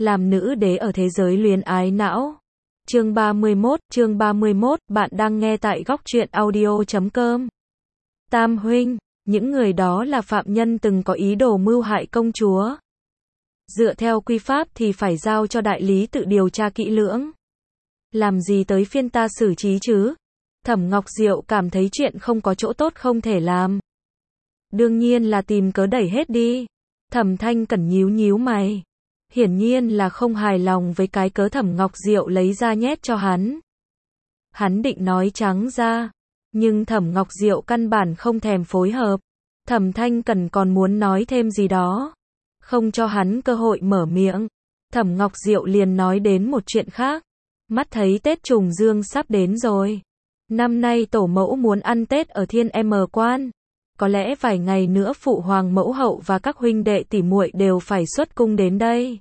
Làm nữ đế ở thế giới luyến ái não. Chương 31, bạn đang nghe tại góc truyện audio.com. Tam huynh, những người đó là phạm nhân từng có ý đồ mưu hại công chúa. Dựa theo quy pháp thì phải giao cho đại lý tự điều tra kỹ lưỡng. Làm gì tới phiên ta xử trí chứ? Thẩm Ngọc Diệu cảm thấy chuyện không có chỗ tốt không thể làm. Đương nhiên là tìm cớ đẩy hết đi. Thẩm Thanh Cẩn nhíu mày. Hiển nhiên là không hài lòng với cái cớ Thẩm Ngọc Diệu lấy ra nhét cho hắn. Hắn định nói trắng ra, nhưng Thẩm Ngọc Diệu căn bản không thèm phối hợp. Thẩm Thanh Cẩn còn muốn nói thêm gì đó, không cho hắn cơ hội mở miệng. Thẩm Ngọc Diệu liền nói đến một chuyện khác. Mắt thấy Tết Trùng Dương sắp đến rồi. Năm nay tổ mẫu muốn ăn Tết ở Thiên M Quan. Có lẽ vài ngày nữa phụ hoàng mẫu hậu và các huynh đệ tỷ muội đều phải xuất cung đến đây.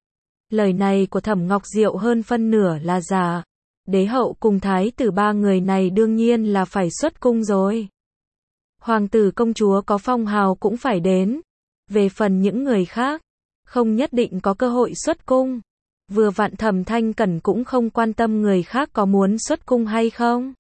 Lời này của Thẩm Ngọc Diệu hơn phân nửa là giả. Đế hậu cùng thái tử ba người này đương nhiên là phải xuất cung rồi. Hoàng tử công chúa có phong hào cũng phải đến. Về phần những người khác, không nhất định có cơ hội xuất cung. Vừa vặn Thẩm Thanh Cẩn cũng không quan tâm người khác có muốn xuất cung hay không.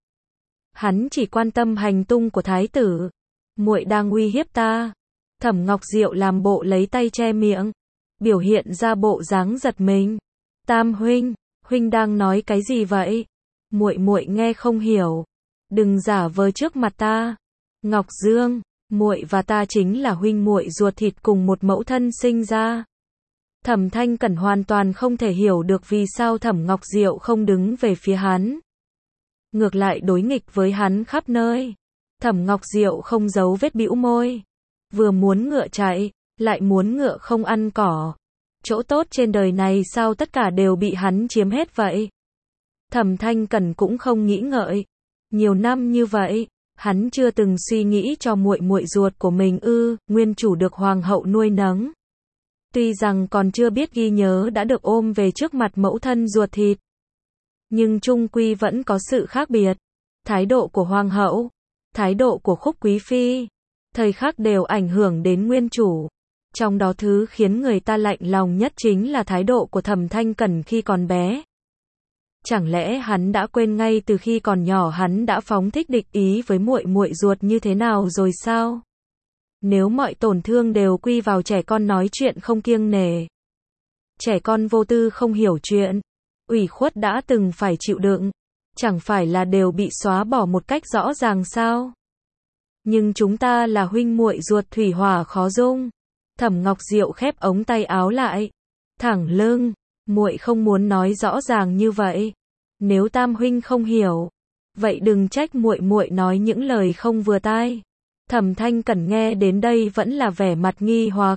Hắn chỉ quan tâm hành tung của thái tử. Muội đang uy hiếp ta. Thẩm Ngọc Diệu làm bộ lấy tay che miệng, biểu hiện ra bộ dáng giật mình. Tam huynh, huynh đang nói cái gì vậy? Muội nghe không hiểu. Đừng giả vờ trước mặt ta. Ngọc Dương, muội và ta chính là huynh muội ruột thịt cùng một mẫu thân sinh ra. Thẩm Thanh Cẩn hoàn toàn không thể hiểu được vì sao Thẩm Ngọc Diệu không đứng về phía hắn. Ngược lại đối nghịch với hắn khắp nơi. Thẩm Ngọc Diệu không giấu vết bĩu môi. Vừa muốn ngựa chạy, lại muốn ngựa không ăn cỏ. Chỗ tốt trên đời này sao tất cả đều bị hắn chiếm hết vậy? Thẩm Thanh Cẩn cũng không nghĩ ngợi. Nhiều năm như vậy, hắn chưa từng suy nghĩ cho muội ruột của mình nguyên chủ được hoàng hậu nuôi nấng. Tuy rằng còn chưa biết ghi nhớ đã được ôm về trước mặt mẫu thân ruột thịt, nhưng chung quy vẫn có sự khác biệt. Thái độ của hoàng hậu, thái độ của Khúc Quý Phi, thời khắc đều ảnh hưởng đến nguyên chủ. Trong đó thứ khiến người ta lạnh lòng nhất chính là thái độ của Thẩm Thanh Cẩn khi còn bé. Chẳng lẽ hắn đã quên ngay từ khi còn nhỏ hắn đã phóng thích địch ý với muội ruột như thế nào rồi sao? Nếu mọi tổn thương đều quy vào trẻ con nói chuyện không kiêng nể, trẻ con vô tư không hiểu chuyện, ủy khuất đã từng phải chịu đựng, chẳng phải là đều bị xóa bỏ một cách rõ ràng sao? Nhưng chúng ta là huynh muội ruột thủy hỏa khó dung. Thẩm Ngọc Diệu khép ống tay áo lại, thẳng lưng, muội không muốn nói rõ ràng như vậy. Nếu Tam huynh không hiểu, vậy đừng trách muội nói những lời không vừa tai. Thẩm Thanh Cẩn nghe đến đây vẫn là vẻ mặt nghi hoặc.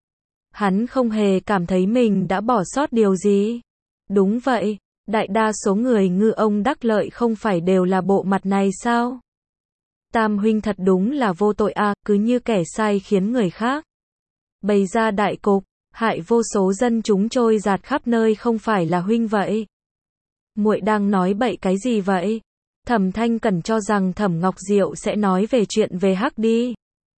Hắn không hề cảm thấy mình đã bỏ sót điều gì. Đúng vậy, đại đa số người ngư ông đắc lợi không phải đều là bộ mặt này sao? Tam huynh thật đúng là vô tội à, cứ như kẻ sai khiến người khác bày ra đại cục, hại vô số dân chúng trôi dạt khắp nơi không phải là huynh vậy. Muội đang nói bậy cái gì vậy? Thẩm Thanh Cẩn cho rằng Thẩm Ngọc Diệu sẽ nói về chuyện về Hắc đi.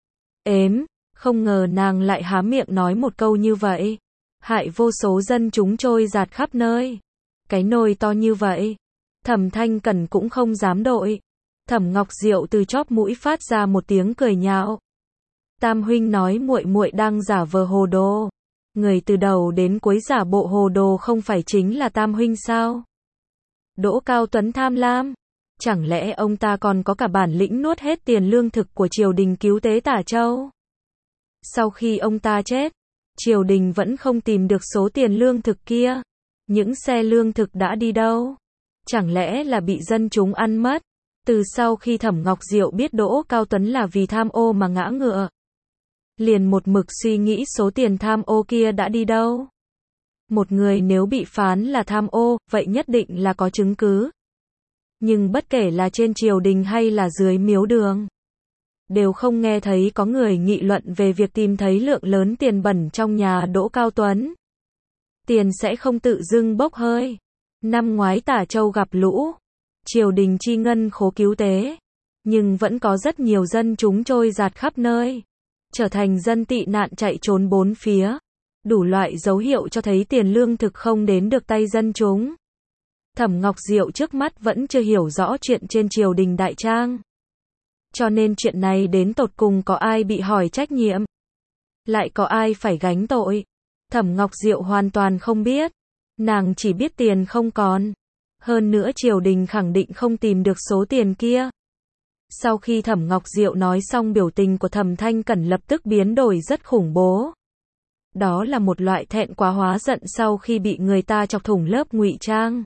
Không ngờ nàng lại há miệng nói một câu như vậy. Hại vô số dân chúng trôi dạt khắp nơi. Cái nồi to như vậy, Thẩm Thanh Cẩn cũng không dám đội. Thẩm Ngọc Diệu từ chóp mũi phát ra một tiếng cười nhạo. Tam huynh nói muội đang giả vờ hồ đồ. Người từ đầu đến cuối giả bộ hồ đồ không phải chính là Tam huynh sao? Đỗ Cao Tuấn tham lam. Chẳng lẽ ông ta còn có cả bản lĩnh nuốt hết tiền lương thực của triều đình cứu tế Tả Châu? Sau khi ông ta chết, triều đình vẫn không tìm được số tiền lương thực kia. Những xe lương thực đã đi đâu? Chẳng lẽ là bị dân chúng ăn mất? Từ sau khi Thẩm Ngọc Diệu biết Đỗ Cao Tuấn là vì tham ô mà ngã ngựa, liền một mực suy nghĩ số tiền tham ô kia đã đi đâu. Một người nếu bị phán là tham ô, vậy nhất định là có chứng cứ. Nhưng bất kể là trên triều đình hay là dưới miếu đường, đều không nghe thấy có người nghị luận về việc tìm thấy lượng lớn tiền bẩn trong nhà Đỗ Cao Tuấn. Tiền sẽ không tự dưng bốc hơi. Năm ngoái Tả Châu gặp lũ, triều đình chi ngân khố cứu tế, nhưng vẫn có rất nhiều dân chúng trôi dạt khắp nơi, trở thành dân tị nạn chạy trốn bốn phía. đủ loại dấu hiệu cho thấy tiền lương thực không đến được tay dân chúng. Thẩm Ngọc Diệu trước mắt vẫn chưa hiểu rõ chuyện trên triều đình Đại Trang. Cho nên chuyện này đến tột cùng có ai bị hỏi trách nhiệm? Lại có ai phải gánh tội? Thẩm Ngọc Diệu hoàn toàn không biết. Nàng chỉ biết tiền không còn. Hơn nữa triều đình khẳng định không tìm được số tiền kia. Sau khi Thẩm Ngọc Diệu nói xong, biểu tình của Thẩm Thanh Cẩn lập tức biến đổi rất khủng bố. Đó là một loại thẹn quá hóa giận sau khi bị người ta chọc thủng lớp ngụy trang.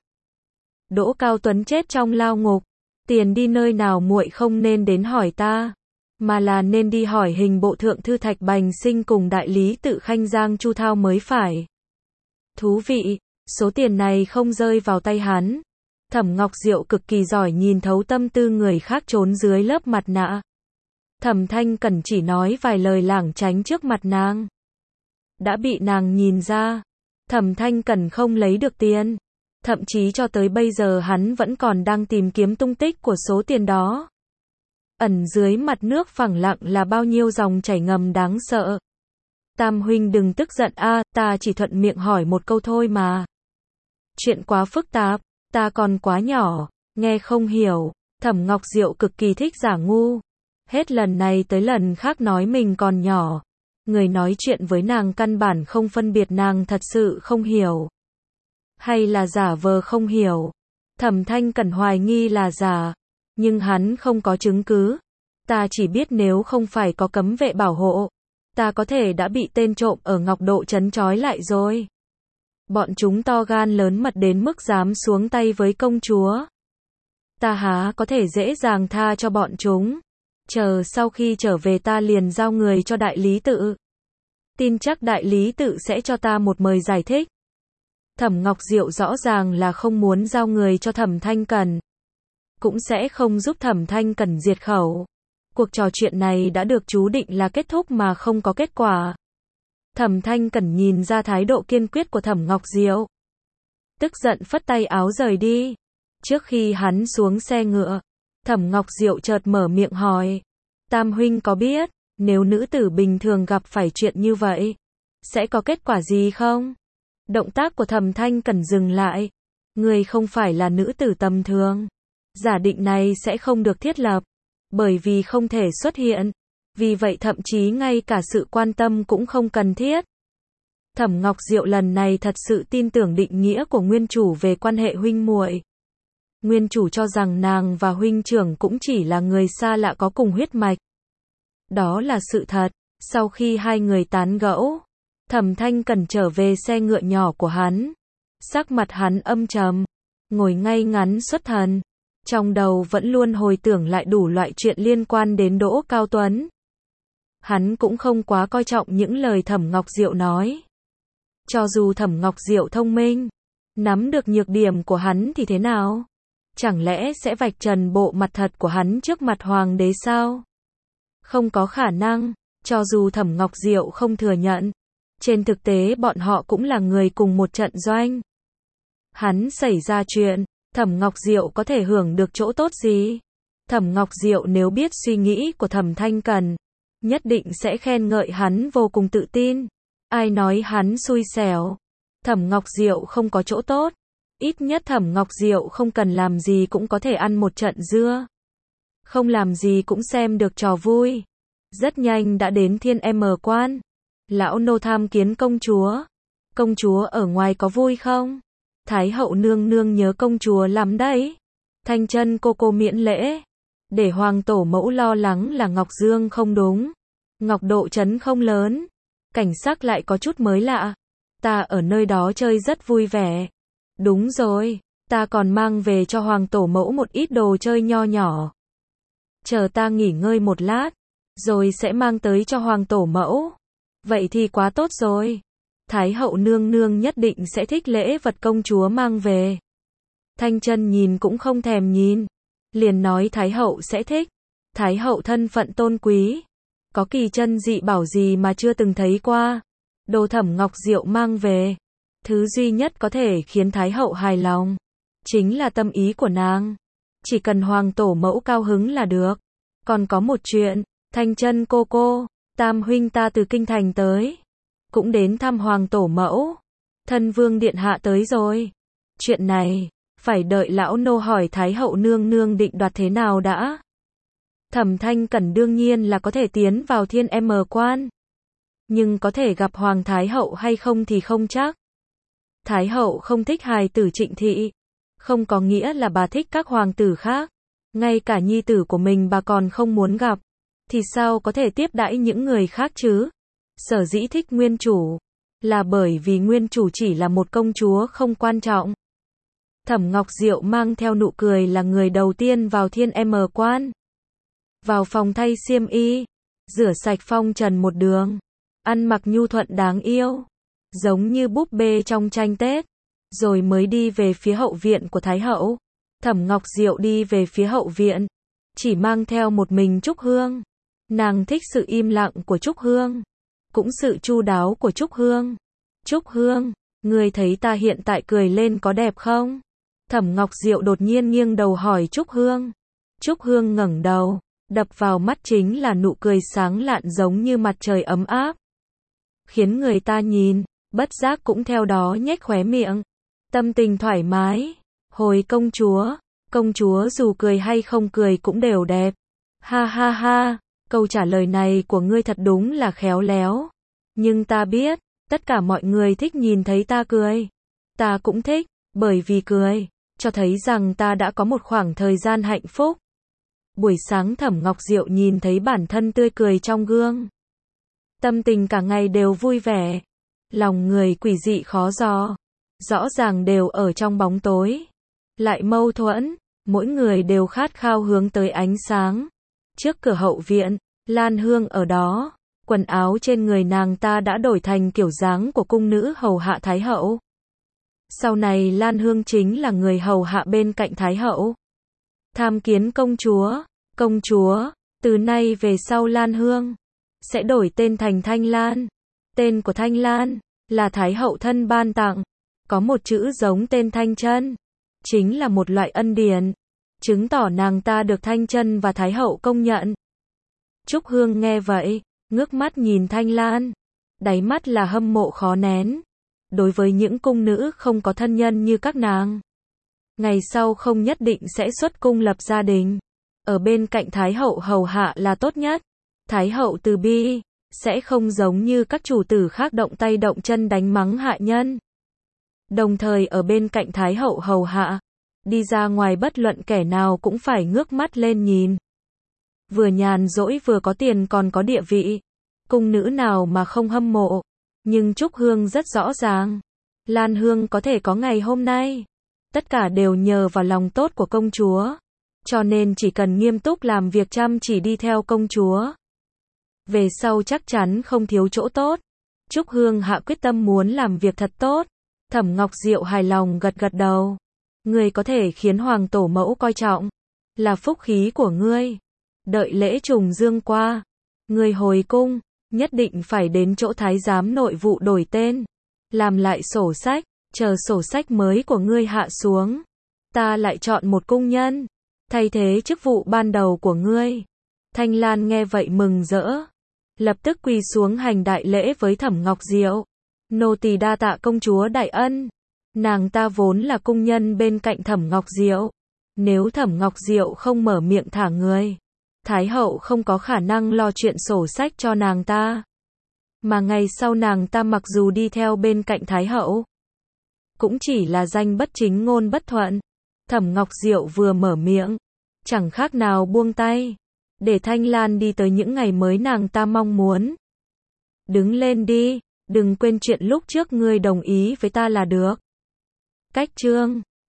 Đỗ Cao Tuấn chết trong lao ngục, tiền đi nơi nào muội không nên đến hỏi ta, mà là nên đi hỏi hình bộ thượng thư Thạch Bành Sinh cùng đại lý tự Khanh Giang Chu Thao mới phải. Thú vị, số tiền này không rơi vào tay hắn. Thẩm Ngọc Diệu cực kỳ giỏi nhìn thấu tâm tư người khác trốn dưới lớp mặt nạ. Thẩm Thanh Cẩn chỉ nói vài lời lảng tránh trước mặt nàng. Đã bị nàng nhìn ra, Thẩm Thanh Cẩn không lấy được tiền. Thậm chí cho tới bây giờ hắn vẫn còn đang tìm kiếm tung tích của số tiền đó. Ẩn dưới mặt nước phẳng lặng là bao nhiêu dòng chảy ngầm đáng sợ. Tam huynh đừng tức giận a, ta chỉ thuận miệng hỏi một câu thôi mà. Chuyện quá phức tạp, ta còn quá nhỏ, nghe không hiểu. Thẩm Ngọc Diệu cực kỳ thích giả ngu. Hết lần này tới lần khác nói mình còn nhỏ. Người nói chuyện với nàng căn bản không phân biệt nàng thật sự không hiểu. Hay là giả vờ không hiểu. Thẩm Thanh Cẩn hoài nghi là giả. Nhưng hắn không có chứng cứ. Ta chỉ biết nếu không phải có cấm vệ bảo hộ, ta có thể đã bị tên trộm ở Ngọc Độ trấn trói lại rồi. Bọn chúng to gan lớn mật đến mức dám xuống tay với công chúa. Ta há có thể dễ dàng tha cho bọn chúng. Chờ sau khi trở về ta liền giao người cho đại lý tự. Tin chắc đại lý tự sẽ cho ta một mời giải thích. Thẩm Ngọc Diệu rõ ràng là không muốn giao người cho Thẩm Thanh Cẩn. Cũng sẽ không giúp Thẩm Thanh Cẩn diệt khẩu. Cuộc trò chuyện này đã được chú định là kết thúc mà không có kết quả. Thẩm Thanh Cẩn nhìn ra thái độ kiên quyết của Thẩm Ngọc Diệu. Tức giận phất tay áo rời đi. Trước khi hắn xuống xe ngựa, Thẩm Ngọc Diệu chợt mở miệng hỏi. Tam huynh có biết, nếu nữ tử bình thường gặp phải chuyện như vậy, sẽ có kết quả gì không? Động tác của Thẩm Thanh Cẩn dừng lại. Người không phải là nữ tử tầm thường. Giả định này sẽ không được thiết lập. Bởi vì không thể xuất hiện. Vì vậy thậm chí ngay cả sự quan tâm cũng không cần thiết. Thẩm Ngọc Diệu lần này thật sự tin tưởng định nghĩa của nguyên chủ về quan hệ huynh muội. Nguyên chủ cho rằng nàng và huynh trưởng cũng chỉ là người xa lạ có cùng huyết mạch. Đó là sự thật. Sau khi hai người tán gẫu, Thẩm Thanh Cẩn trở về xe ngựa nhỏ của hắn. Sắc mặt hắn âm trầm, ngồi ngay ngắn xuất thần. Trong đầu vẫn luôn hồi tưởng lại đủ loại chuyện liên quan đến Đỗ Cao Tuấn. Hắn cũng không quá coi trọng những lời Thẩm Ngọc Diệu nói. Cho dù Thẩm Ngọc Diệu thông minh, nắm được nhược điểm của hắn thì thế nào? Chẳng lẽ sẽ vạch trần bộ mặt thật của hắn trước mặt hoàng đế sao? Không có khả năng, cho dù Thẩm Ngọc Diệu không thừa nhận. Trên thực tế bọn họ cũng là người cùng một trận doanh. Hắn xảy ra chuyện, Thẩm Ngọc Diệu có thể hưởng được chỗ tốt gì? Thẩm Ngọc Diệu nếu biết suy nghĩ của Thẩm Thanh Cẩn, nhất định sẽ khen ngợi hắn vô cùng tự tin. Ai nói hắn xui xẻo? Thẩm Ngọc Diệu không có chỗ tốt. Ít nhất Thẩm Ngọc Diệu không cần làm gì cũng có thể ăn một trận dưa. Không làm gì cũng xem được trò vui. Rất nhanh đã đến Thiên M Quan. Lão nô tham kiến công chúa. Công chúa ở ngoài có vui không? Thái hậu nương nương nhớ công chúa lắm đấy. Thanh Chân cô miễn lễ. Để hoàng tổ mẫu lo lắng là Ngọc Dương không đúng. Ngọc Độ trấn không lớn. Cảnh sắc lại có chút mới lạ. Ta ở nơi đó chơi rất vui vẻ. Đúng rồi, ta còn mang về cho hoàng tổ mẫu một ít đồ chơi nho nhỏ. Chờ ta nghỉ ngơi một lát, rồi sẽ mang tới cho hoàng tổ mẫu. Vậy thì quá tốt rồi. Thái hậu nương nương nhất định sẽ thích lễ vật công chúa mang về. Thanh Chân nhìn cũng không thèm nhìn. Liền nói Thái hậu sẽ thích. Thái hậu thân phận tôn quý. Có kỳ chân dị bảo gì mà chưa từng thấy qua. Đồ Thẩm Ngọc Diệu mang về. Thứ duy nhất có thể khiến Thái hậu hài lòng. Chính là tâm ý của nàng. Chỉ cần hoàng tổ mẫu cao hứng là được. Còn có một chuyện. Thanh Chân cô. Tam huynh ta từ kinh thành tới. cũng đến thăm hoàng tổ mẫu. Thân vương điện hạ tới rồi. Chuyện này, phải đợi lão nô hỏi Thái hậu nương nương định đoạt thế nào đã. Thẩm Thanh Cẩn đương nhiên là có thể tiến vào Thiên M quan. Nhưng có thể gặp Hoàng Thái hậu hay không thì không chắc. Thái hậu không thích hài tử Trịnh thị. Không có nghĩa là bà thích các hoàng tử khác. Ngay cả nhi tử của mình bà còn không muốn gặp. Thì sao có thể tiếp đãi những người khác chứ? Sở dĩ thích nguyên chủ. Là bởi vì nguyên chủ chỉ là một công chúa không quan trọng. Thẩm Ngọc Diệu mang theo nụ cười là người đầu tiên vào Thiên M quan. Vào phòng thay xiêm y. Rửa sạch phong trần một đường. Ăn mặc nhu thuận đáng yêu. Giống như búp bê trong tranh Tết. Rồi mới đi về phía hậu viện của Thái hậu. Thẩm Ngọc Diệu đi về phía hậu viện. Chỉ mang theo một mình Trúc Hương. Nàng thích sự im lặng của Trúc Hương. Cũng sự chu đáo của Trúc Hương. Trúc Hương, ngươi thấy ta hiện tại cười lên có đẹp không? Thẩm Ngọc Diệu đột nhiên nghiêng đầu hỏi Trúc Hương. Trúc Hương ngẩng đầu. Đập vào mắt chính là nụ cười sáng lạn giống như mặt trời ấm áp. Khiến người ta nhìn, bất giác cũng theo đó nhếch khóe miệng. Tâm tình thoải mái. Hồi công chúa dù cười hay không cười cũng đều đẹp. Ha ha ha, câu trả lời này của ngươi thật đúng là khéo léo. Nhưng ta biết, tất cả mọi người thích nhìn thấy ta cười. Ta cũng thích, bởi vì cười, cho thấy rằng ta đã có một khoảng thời gian hạnh phúc. Buổi sáng Thẩm Ngọc Diệu nhìn thấy bản thân tươi cười trong gương. Tâm tình cả ngày đều vui vẻ. Lòng người quỷ dị khó dò. Rõ ràng đều ở trong bóng tối. Lại mâu thuẫn, mỗi người đều khát khao hướng tới ánh sáng. Trước cửa hậu viện, Lan Hương ở đó. Quần áo trên người nàng ta đã đổi thành kiểu dáng của cung nữ hầu hạ Thái hậu. Sau này Lan Hương chính là người hầu hạ bên cạnh Thái hậu. Tham kiến công chúa, từ nay về sau Lan Hương sẽ đổi tên thành Thanh Lan. Tên của Thanh Lan là Thái hậu thân ban tặng, có một chữ giống tên Thanh Chân, chính là một loại ân điển, chứng tỏ nàng ta được Thanh Chân và Thái hậu công nhận. Trúc Hương nghe vậy, ngước mắt nhìn Thanh Lan, đáy mắt là hâm mộ khó nén. Đối với những cung nữ không có thân nhân như các nàng, ngày sau không nhất định sẽ xuất cung lập gia đình. Ở bên cạnh Thái hậu hầu hạ là tốt nhất. Thái hậu từ bi, sẽ không giống như các chủ tử khác động tay động chân đánh mắng hạ nhân. Đồng thời ở bên cạnh Thái hậu hầu hạ, đi ra ngoài bất luận kẻ nào cũng phải ngước mắt lên nhìn. Vừa nhàn rỗi vừa có tiền còn có địa vị. Cung nữ nào mà không hâm mộ. Nhưng Trúc Hương rất rõ ràng. Lan Hương có thể có ngày hôm nay. Tất cả đều nhờ vào lòng tốt của công chúa. Cho nên chỉ cần nghiêm túc làm việc chăm chỉ đi theo công chúa. Về sau chắc chắn không thiếu chỗ tốt. Trúc Hương hạ quyết tâm muốn làm việc thật tốt. Thẩm Ngọc Diệu hài lòng gật gật đầu. Ngươi có thể khiến hoàng tổ mẫu coi trọng. Là phúc khí của ngươi. Đợi lễ trùng dương qua. Ngươi hồi cung, nhất định phải đến chỗ thái giám nội vụ đổi tên. Làm lại sổ sách, chờ sổ sách mới của ngươi hạ xuống. Ta lại chọn một cung nhân. Thay thế chức vụ ban đầu của ngươi. Thanh Lan nghe vậy mừng rỡ. Lập tức quỳ xuống hành đại lễ với Thẩm Ngọc Diệu. Nô tỳ đa tạ công chúa đại ân. Nàng ta vốn là cung nhân bên cạnh Thẩm Ngọc Diệu. Nếu Thẩm Ngọc Diệu không mở miệng thả người, Thái hậu không có khả năng lo chuyện sổ sách cho nàng ta. Mà ngày sau nàng ta mặc dù đi theo bên cạnh Thái hậu, cũng chỉ là danh bất chính ngôn bất thuận. Thẩm Ngọc Diệu vừa mở miệng, chẳng khác nào buông tay. Để Thanh Lan đi tới những ngày mới nàng ta mong muốn. Đứng lên đi, đừng quên chuyện lúc trước ngươi đồng ý với ta là được. Cách chương